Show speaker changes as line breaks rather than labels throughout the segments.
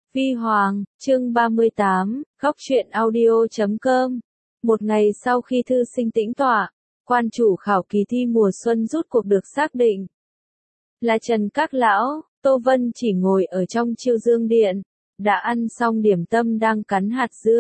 Vi Hoàng, chương 38, Góc truyện audio.com. Một ngày sau khi thư sinh tĩnh tọa, quan chủ khảo kỳ thi mùa xuân rút cuộc được xác định là Trần Các Lão. Tô Vân chỉ ngồi ở trong Chiêu Dương Điện, đã ăn xong điểm tâm đang cắn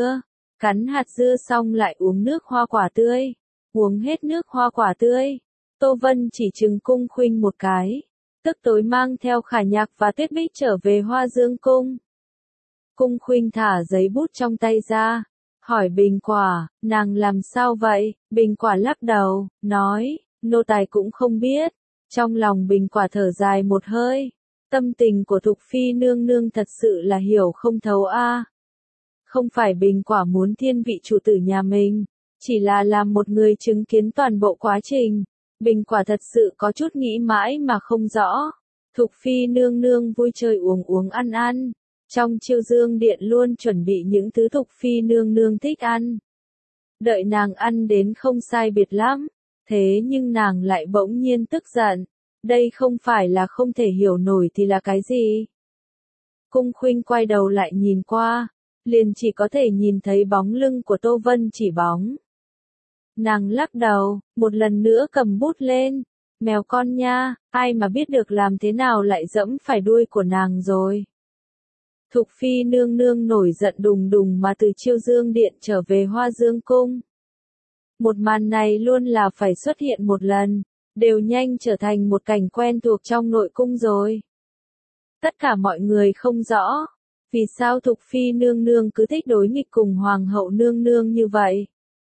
hạt dưa xong lại uống nước hoa quả tươi. Uống hết nước hoa quả tươi, Tô Vân chỉ trừng Cung Khuynh một cái, tức tối mang theo Khả Nhạc và Tuyết Bích trở về Hoa Dương Cung. Cung Khuynh thả giấy bút trong tay ra, hỏi Bình Quả, nàng làm sao vậy? Bình Quả lắc đầu, nói, nô tài cũng không biết. Trong lòng Bình Quả thở dài một hơi, tâm tình của Thục Phi nương nương thật sự là hiểu không thấu a. Không phải Bình Quả muốn thiên vị chủ tử nhà mình, chỉ là làm một người chứng kiến toàn bộ quá trình. Bình Quả thật sự có chút nghĩ mãi mà không rõ. Thục Phi nương nương vui chơi uống uống ăn ăn. Trong Chiêu Dương Điện luôn chuẩn bị những thứ Thục Phi nương nương thích ăn. Đợi nàng ăn đến không sai biệt lắm, thế nhưng nàng lại bỗng nhiên tức giận. Đây không phải là không thể hiểu nổi thì là cái gì? Cung Khuynh quay đầu lại nhìn qua, liền chỉ có thể nhìn thấy bóng lưng của Tô Vân chỉ bóng. Nàng lắc đầu, một lần nữa cầm bút lên. Mèo con nha, ai mà biết được làm thế nào lại dẫm phải đuôi của nàng rồi. Thục Phi nương nương nổi giận đùng đùng mà từ Chiêu Dương Điện trở về Hoa Dương Cung. Một màn này luôn là phải xuất hiện một lần, đều nhanh trở thành một cảnh quen thuộc trong nội cung rồi. Tất cả mọi người không rõ, vì sao Thục Phi nương nương cứ thích đối nghịch cùng Hoàng hậu nương nương như vậy.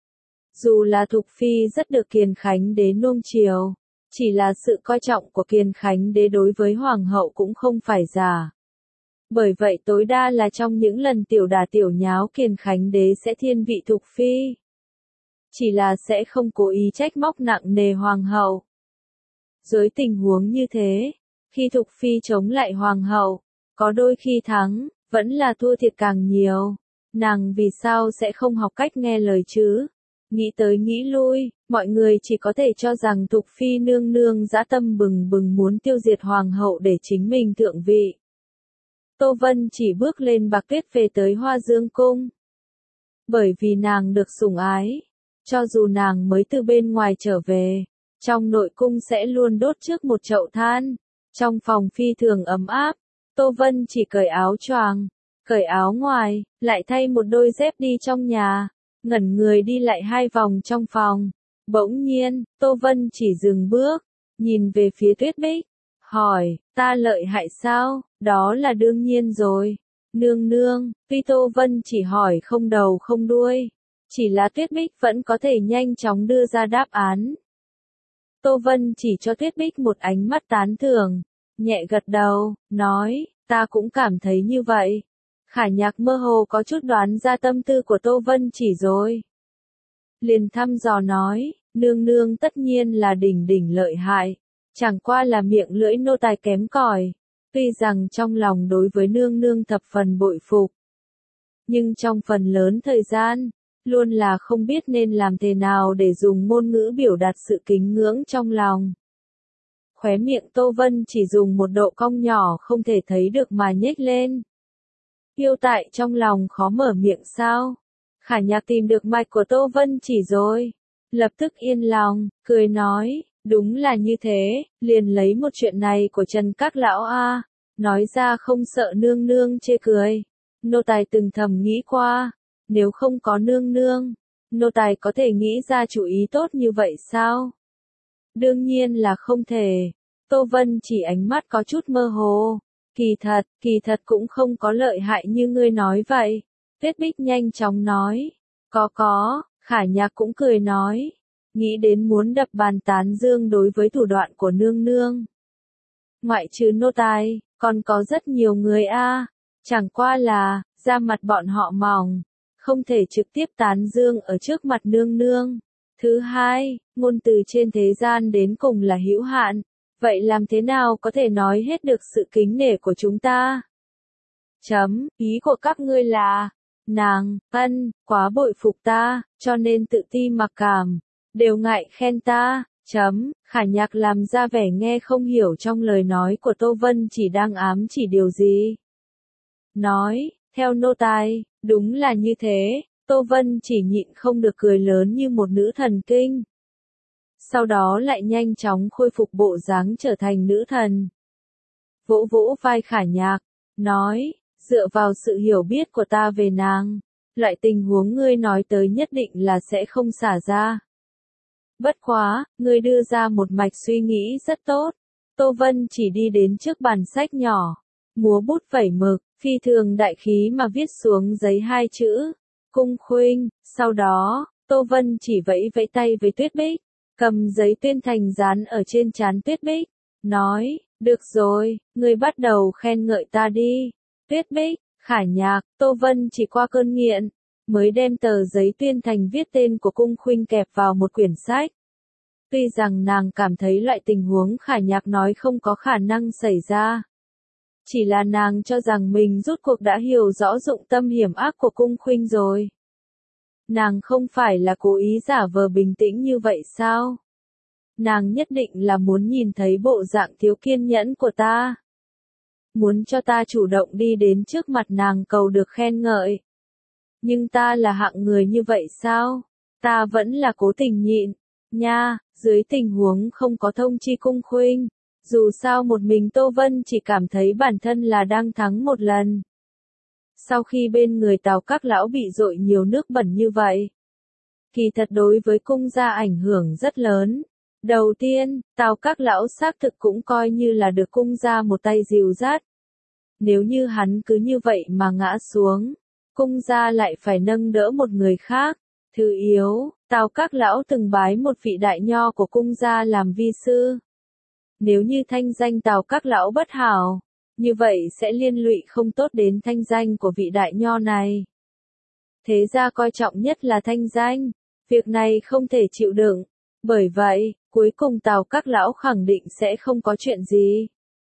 Dù là Thục Phi rất được Kiền Khánh Đế nuông chiều, chỉ là sự coi trọng của Kiền Khánh Đế đối với Hoàng hậu cũng không phải giả. Bởi vậy tối đa là trong những lần tiểu đả tiểu nháo Kiền Khánh Đế sẽ thiên vị Thục Phi. Chỉ là sẽ không cố ý trách móc nặng nề Hoàng hậu. Dưới tình huống như thế, khi Thục Phi chống lại Hoàng hậu, có đôi khi thắng, vẫn là thua thiệt càng nhiều. Nàng vì sao sẽ không học cách nghe lời chứ? Nghĩ tới nghĩ lui, mọi người chỉ có thể cho rằng Thục Phi nương nương dã tâm bừng bừng muốn tiêu diệt Hoàng hậu để chính mình thượng vị. Tô Vân chỉ bước lên Bạc Tuyết về tới Hoa Dương Cung. Bởi vì nàng được sủng ái, cho dù nàng mới từ bên ngoài trở về, trong nội cung sẽ luôn đốt trước một chậu than. Trong phòng phi thường ấm áp, Tô Vân chỉ cởi áo choàng, cởi áo ngoài, lại thay một đôi dép đi trong nhà, ngẩn người đi lại 2 vòng trong phòng. Bỗng nhiên, Tô Vân chỉ dừng bước, nhìn về phía Tuyết Bích, hỏi, ta lợi hại sao? Đó là đương nhiên rồi. Nương nương, tuy Tô Vân chỉ hỏi không đầu không đuôi, chỉ là Tuyết Bích vẫn có thể nhanh chóng đưa ra đáp án. Tô Vân chỉ cho Tuyết Bích một ánh mắt tán thưởng, nhẹ gật đầu, nói, ta cũng cảm thấy như vậy. Khả Nhạc mơ hồ có chút đoán ra tâm tư của Tô Vân chỉ rồi. Liền thăm dò nói, nương nương tất nhiên là đỉnh đỉnh lợi hại, chẳng qua là miệng lưỡi nô tài kém cỏi. Tuy rằng trong lòng đối với nương nương thập phần bội phục, nhưng trong phần lớn thời gian, luôn là không biết nên làm thế nào để dùng ngôn ngữ biểu đạt sự kính ngưỡng trong lòng. Khóe miệng Tô Vân chỉ dùng một độ cong nhỏ không thể thấy được mà nhếch lên. Yêu tại trong lòng khó mở miệng sao? Khả Nhạc tìm được mạch của Tô Vân chỉ rồi. Lập tức yên lòng, cười nói, đúng là như thế, liền lấy một chuyện này của Trần Các Lão a, nói ra không sợ nương nương chê cười. Nô tài từng thầm nghĩ qua, nếu không có nương nương, nô tài có thể nghĩ ra chủ ý tốt như vậy sao? Đương nhiên là không thể. Tô Vân chỉ ánh mắt có chút mơ hồ. Kỳ thật cũng không có lợi hại như ngươi nói vậy. Tuyết Bích nhanh chóng nói. Có, Khả Nhạc cũng cười nói. Nghĩ đến muốn đập bàn tán dương đối với thủ đoạn của nương nương. Ngoại trừ nô tài, còn có rất nhiều người a, chẳng qua là, da mặt bọn họ mỏng, không thể trực tiếp tán dương ở trước mặt nương nương. Thứ hai, ngôn từ trên thế gian đến cùng là hữu hạn, vậy làm thế nào có thể nói hết được sự kính nể của chúng ta? Ý của các ngươi là, nàng, quá bội phục ta, cho nên tự ti mặc cảm, đều ngại khen ta. Khả Nhạc làm ra vẻ nghe không hiểu trong lời nói của Tô Vân chỉ đang ám chỉ điều gì. nói, theo nô tài, đúng là như thế. Tô Vân chỉ nhịn không được cười lớn như một nữ thần kinh. Sau đó lại nhanh chóng khôi phục bộ dáng trở thành nữ thần. Vỗ vỗ vai Khả Nhạc, nói, dựa vào sự hiểu biết của ta về nàng, loại tình huống ngươi nói tới nhất định là sẽ không xả ra. Bất quá, ngươi đưa ra một mạch suy nghĩ rất tốt. Tô Vân chỉ đi đến trước bàn sách nhỏ, múa bút vẩy mực, phi thường đại khí mà viết xuống giấy hai chữ, Cung Khuynh. Sau đó, Tô Vân chỉ vẫy vẫy tay với Tuyết Bích, cầm giấy tuyên thành dán ở trên trán Tuyết Bích, nói, được rồi, ngươi bắt đầu khen ngợi ta đi. Tuyết Bích, Khả Nhạc, Tô Vân chỉ qua cơn nghiện, mới đem tờ giấy tuyên thành viết tên của Cung Khuynh kẹp vào một quyển sách. Tuy rằng nàng cảm thấy loại tình huống Khả Nhạc nói không có khả năng xảy ra. Chỉ là nàng cho rằng mình rốt cuộc đã hiểu rõ dụng tâm hiểm ác của Cung Khuynh rồi. Nàng không phải là cố ý giả vờ bình tĩnh như vậy sao? Nàng nhất định là muốn nhìn thấy bộ dạng thiếu kiên nhẫn của ta. Muốn cho ta chủ động đi đến trước mặt nàng cầu được khen ngợi. Nhưng ta là hạng người như vậy sao? Ta vẫn là cố tình nhịn. Nha, dưới tình huống không có thông chi Cung Khuynh. Dù sao một mình Tô Vân chỉ cảm thấy bản thân là đang thắng một lần. Sau khi bên người Tào các lão bị dội nhiều nước bẩn như vậy, kỳ thật đối với cung gia ảnh hưởng rất lớn. Đầu tiên, Tào các lão xác thực cũng coi như là được cung gia một tay dìu dắt. Nếu như hắn cứ như vậy mà ngã xuống, cung gia lại phải nâng đỡ một người khác. Thứ yếu, Tào các lão từng bái một vị đại nho của cung gia làm vi sư. Nếu như thanh danh Tào các lão bất hảo, như vậy sẽ liên lụy không tốt đến thanh danh của vị đại nho này. Thế gia coi trọng nhất là thanh danh, việc này không thể chịu đựng. Bởi vậy, cuối cùng Tào các lão khẳng định sẽ không có chuyện gì.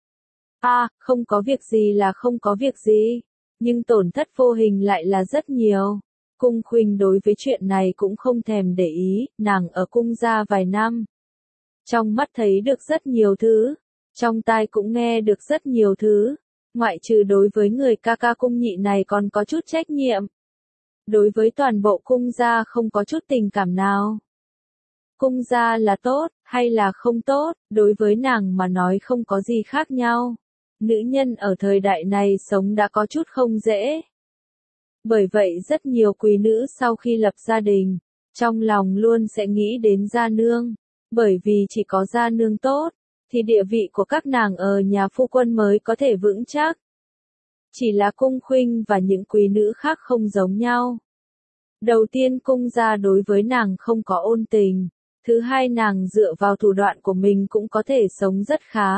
Không có việc gì là không có việc gì, nhưng tổn thất vô hình lại là rất nhiều. Cung Khuynh đối với chuyện này cũng không thèm để ý, nàng ở cung gia vài năm. Trong mắt thấy được rất nhiều thứ, trong tai cũng nghe được rất nhiều thứ, ngoại trừ đối với người ca ca cung nhị này còn có chút trách nhiệm. Đối với toàn bộ cung gia không có chút tình cảm nào. Cung gia là tốt, hay là không tốt, đối với nàng mà nói không có gì khác nhau. Nữ nhân ở thời đại này sống đã có chút không dễ. Bởi vậy rất nhiều quý nữ sau khi lập gia đình, trong lòng luôn sẽ nghĩ đến gia nương. Bởi vì chỉ có gia nương tốt, thì địa vị của các nàng ở nhà phu quân mới có thể vững chắc. Chỉ là Cung Khuynh và những quý nữ khác không giống nhau. Đầu tiên cung gia đối với nàng không có ôn tình. Thứ hai nàng dựa vào thủ đoạn của mình cũng có thể sống rất khá.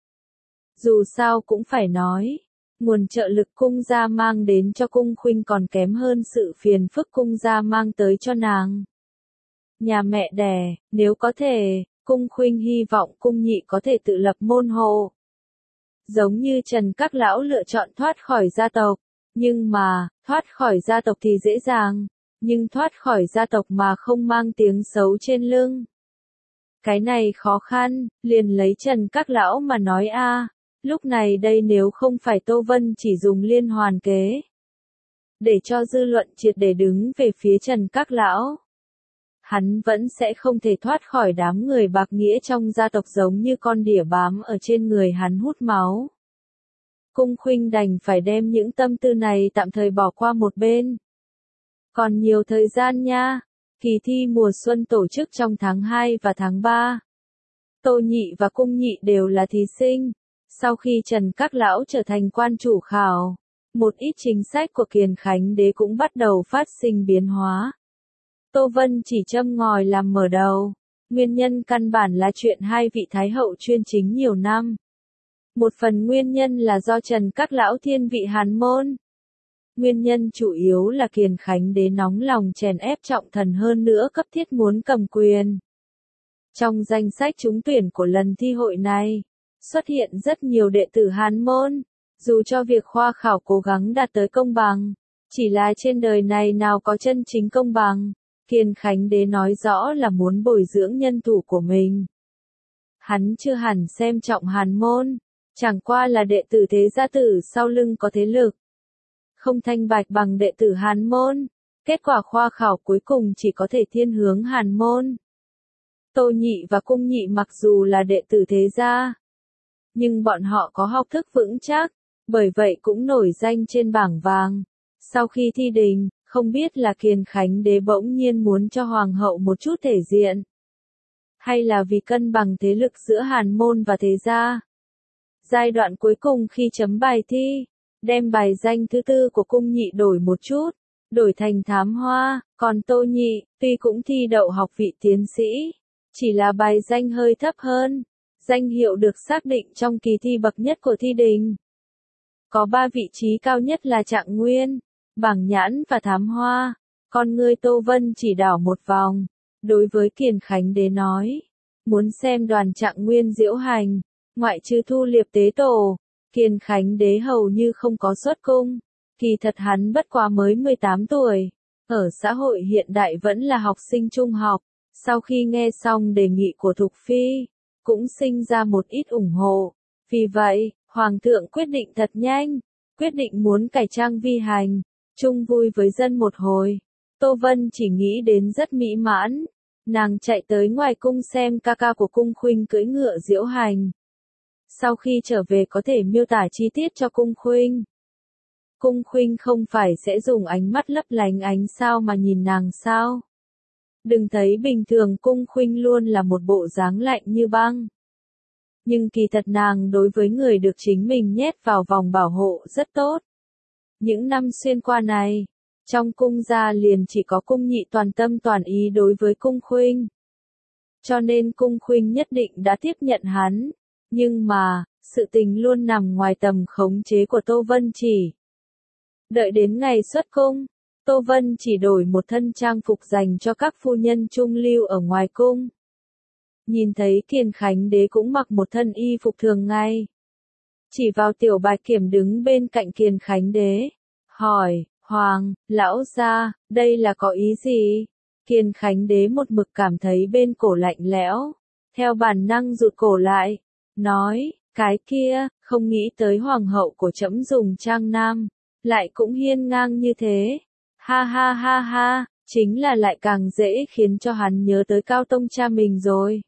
Dù sao cũng phải nói, nguồn trợ lực cung gia mang đến cho Cung Khuynh còn kém hơn sự phiền phức cung gia mang tới cho nàng. Nhà mẹ đẻ, nếu có thể, Cung Khuynh hy vọng cung nhị có thể tự lập môn hộ. Giống như Trần các lão lựa chọn thoát khỏi gia tộc, nhưng mà, thoát khỏi gia tộc thì dễ dàng, nhưng thoát khỏi gia tộc mà không mang tiếng xấu trên lưng. Cái này khó khăn, liền lấy Trần các lão mà nói lúc này đây nếu không phải Tô Vân chỉ dùng liên hoàn kế, để cho dư luận triệt để đứng về phía Trần các lão, hắn vẫn sẽ không thể thoát khỏi đám người bạc nghĩa trong gia tộc giống như con đỉa bám ở trên người hắn hút máu. Cung Khuynh đành phải đem những tâm tư này tạm thời bỏ qua một bên. Còn nhiều thời gian nha, kỳ thi mùa xuân tổ chức trong tháng 2 và tháng 3. Tô Nhị và Cung Nhị đều là thí sinh. Sau khi Trần các lão trở thành quan chủ khảo, một ít chính sách của Kiền Khánh đế cũng bắt đầu phát sinh biến hóa. Tô Vân chỉ châm ngòi làm mở đầu. Nguyên nhân căn bản là chuyện hai vị thái hậu chuyên chính nhiều năm. Một phần nguyên nhân là do Trần các lão thiên vị Hàn môn. Nguyên nhân chủ yếu là Kiền Khánh đế nóng lòng chèn ép Trọng Thần hơn nữa cấp thiết muốn cầm quyền. Trong danh sách trúng tuyển của lần thi hội này, xuất hiện rất nhiều đệ tử Hàn môn. Dù cho việc khoa khảo cố gắng đạt tới công bằng, chỉ là trên đời này nào có chân chính công bằng. Kiền Khánh đế nói rõ là muốn bồi dưỡng nhân thủ của mình. Hắn chưa hẳn xem trọng Hàn môn, chẳng qua là đệ tử thế gia tử sau lưng có thế lực. không thanh bạch bằng đệ tử Hàn môn. Kết quả khoa khảo cuối cùng chỉ có thể thiên hướng Hàn môn. Tô Nhị và Cung Nhị mặc dù là đệ tử thế gia, nhưng bọn họ có học thức vững chắc, bởi vậy cũng nổi danh trên bảng vàng. Sau khi thi đình, không biết là Kiền Khánh Đế bỗng nhiên muốn cho hoàng hậu một chút thể diện, hay là vì cân bằng thế lực giữa Hàn môn và thế gia. Giai đoạn cuối cùng khi chấm bài thi, đem bài danh thứ tư của Cung Nhị đổi một chút, đổi thành Thám Hoa, còn Tô Nhị, tuy cũng thi đậu học vị tiến sĩ, chỉ là bài danh hơi thấp hơn. Danh hiệu được xác định trong kỳ thi bậc nhất của thi đình. Có 3 vị trí cao nhất là Trạng Nguyên, Bảng Nhãn và Thám Hoa. Con ngươi Tô Vân chỉ đảo một vòng, đối với Kiền Khánh Đế nói, muốn xem đoàn Trạng Nguyên diễu hành, ngoại trừ Thu Liệp tế tổ, Kiền Khánh Đế hầu như không có xuất cung. Kỳ thật hắn bất quá mới 18 tuổi, ở xã hội hiện đại vẫn là học sinh trung học. Sau khi nghe xong đề nghị của Thục Phi, cũng sinh ra một ít ủng hộ. Vì vậy, Hoàng thượng quyết định thật nhanh, quyết định muốn cải trang vi hành, chung vui với dân một hồi. Tô Vân chỉ nghĩ đến rất mỹ mãn, nàng chạy tới ngoài cung xem ca ca của Cung Khuynh cưỡi ngựa diễu hành. Sau khi trở về có thể miêu tả chi tiết cho Cung Khuynh. Cung Khuynh không phải sẽ dùng ánh mắt lấp lánh ánh sao mà nhìn nàng sao? Đừng thấy bình thường Cung Khuynh luôn là một bộ dáng lạnh như băng. Nhưng kỳ thật nàng đối với người được chính mình nhét vào vòng bảo hộ rất tốt. Những năm xuyên qua này, trong cung gia liền chỉ có Cung Nhị toàn tâm toàn ý đối với Cung Khuynh. Cho nên Cung Khuynh nhất định đã tiếp nhận hắn. Nhưng mà, sự tình luôn nằm ngoài tầm khống chế của Tô Vân Chỉ. Đợi đến ngày xuất cung, Tô Vân chỉ đổi một thân trang phục dành cho các phu nhân trung lưu ở ngoài cung. Nhìn thấy Kiền Khánh Đế cũng mặc một thân y phục thường ngày. Chỉ vào Tiểu Bạch Kiểm đứng bên cạnh Kiền Khánh Đế. Hỏi, Hoàng, lão gia, đây là có ý gì? Kiền Khánh Đế một mực cảm thấy bên cổ lạnh lẽo. Theo bản năng rụt cổ lại. Nói, cái kia, không nghĩ tới hoàng hậu của trẫm dùng trang nam. Lại cũng hiên ngang như thế. Ha ha ha ha, chính là lại càng dễ khiến cho hắn nhớ tới Cao Tông cha mình rồi.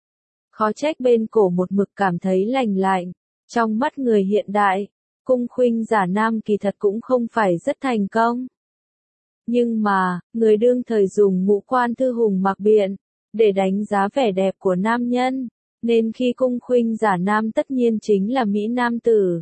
Khó trách bên cổ một mực cảm thấy lành lạnh. Trong mắt người hiện đại, Cung Khuynh giả nam kỳ thật cũng không phải rất thành công. Nhưng mà, người đương thời dùng ngũ quan thư hùng mặc biện, để đánh giá vẻ đẹp của nam nhân, nên khi Cung Khuynh giả nam tất nhiên chính là Mỹ nam tử.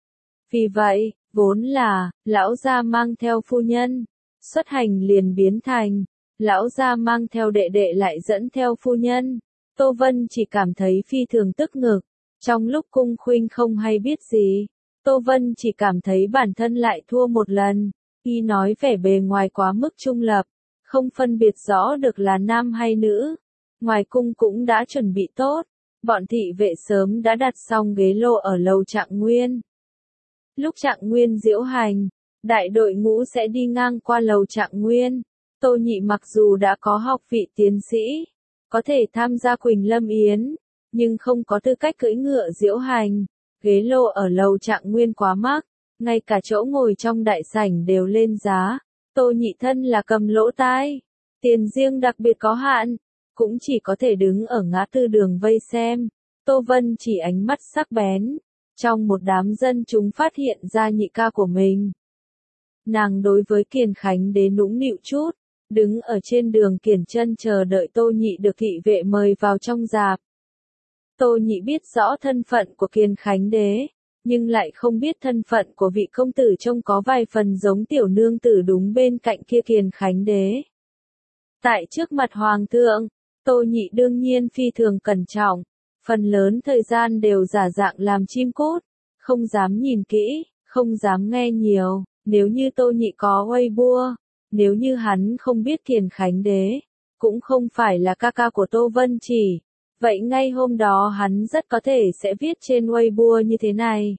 Vì vậy, vốn là, lão gia mang theo phu nhân, xuất hành liền biến thành, lão gia mang theo đệ đệ lại dẫn theo phu nhân. Tô Vân chỉ cảm thấy phi thường tức ngực. Trong lúc Cung Khuynh không hay biết gì, Tô Vân chỉ cảm thấy bản thân lại thua một lần. Y nói vẻ bề ngoài quá mức trung lập, không phân biệt rõ được là nam hay nữ. Ngoài cung cũng đã chuẩn bị tốt, bọn thị vệ sớm đã đặt xong ghế lô ở lầu Trạng Nguyên. Lúc Trạng Nguyên diễu hành, đại đội ngũ sẽ đi ngang qua lầu Trạng Nguyên. Tô Nhị mặc dù đã có học vị tiến sĩ, có thể tham gia Quỳnh Lâm Yến, nhưng không có tư cách cưỡi ngựa diễu hành. Ghế lô ở lầu Trạng Nguyên quá mắc, ngay cả chỗ ngồi trong đại sảnh đều lên giá. Tô Nhị thân là cầm lỗ tai, tiền riêng đặc biệt có hạn, cũng chỉ có thể đứng ở ngã tư đường vây xem. Tô Vân chỉ ánh mắt sắc bén, trong một đám dân chúng phát hiện ra nhị ca của mình. Nàng đối với Kiền Khánh Đế nũng nịu chút, đứng ở trên đường kiển chân chờ đợi Tô Nhị được thị vệ mời vào trong rạp. Tô Nhị biết rõ thân phận của Kiền Khánh Đế, nhưng lại không biết thân phận của vị công tử trông có vài phần giống tiểu nương tử đúng bên cạnh kia Kiền Khánh Đế. Tại trước mặt hoàng thượng, Tô Nhị đương nhiên phi thường cẩn trọng, phần lớn thời gian đều giả dạng làm chim cút, không dám nhìn kỹ, không dám nghe nhiều. Nếu như Tô Nhị có Weibo, nếu như hắn không biết Kiền Khánh Đế, cũng không phải là ca ca của Tô Vân Chỉ, vậy ngay hôm đó hắn rất có thể sẽ viết trên Weibo như thế này.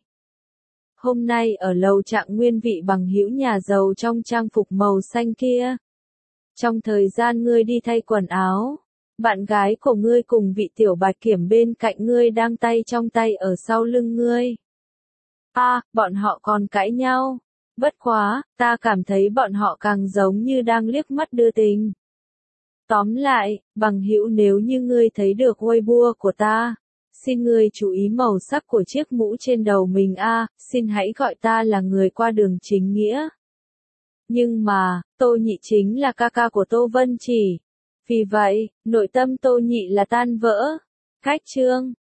Hôm nay ở lầu Trạng Nguyên vị bằng hữu nhà giàu trong trang phục màu xanh kia. Trong thời gian ngươi đi thay quần áo, bạn gái của ngươi cùng vị Tiểu Bạch Kiểm bên cạnh ngươi đang tay trong tay ở sau lưng ngươi. Bọn họ còn cãi nhau. Bất quá, ta cảm thấy bọn họ càng giống như đang liếc mắt đưa tình. Tóm lại, bằng hữu, nếu như ngươi thấy được Weibo của ta, xin ngươi chú ý màu sắc của chiếc mũ trên đầu mình xin hãy gọi ta là người qua đường chính nghĩa. Nhưng mà, Tô Nhị chính là ca ca của Tô Vân Chỉ. Vì vậy, nội tâm Tô Nhị là tan vỡ. Khách chương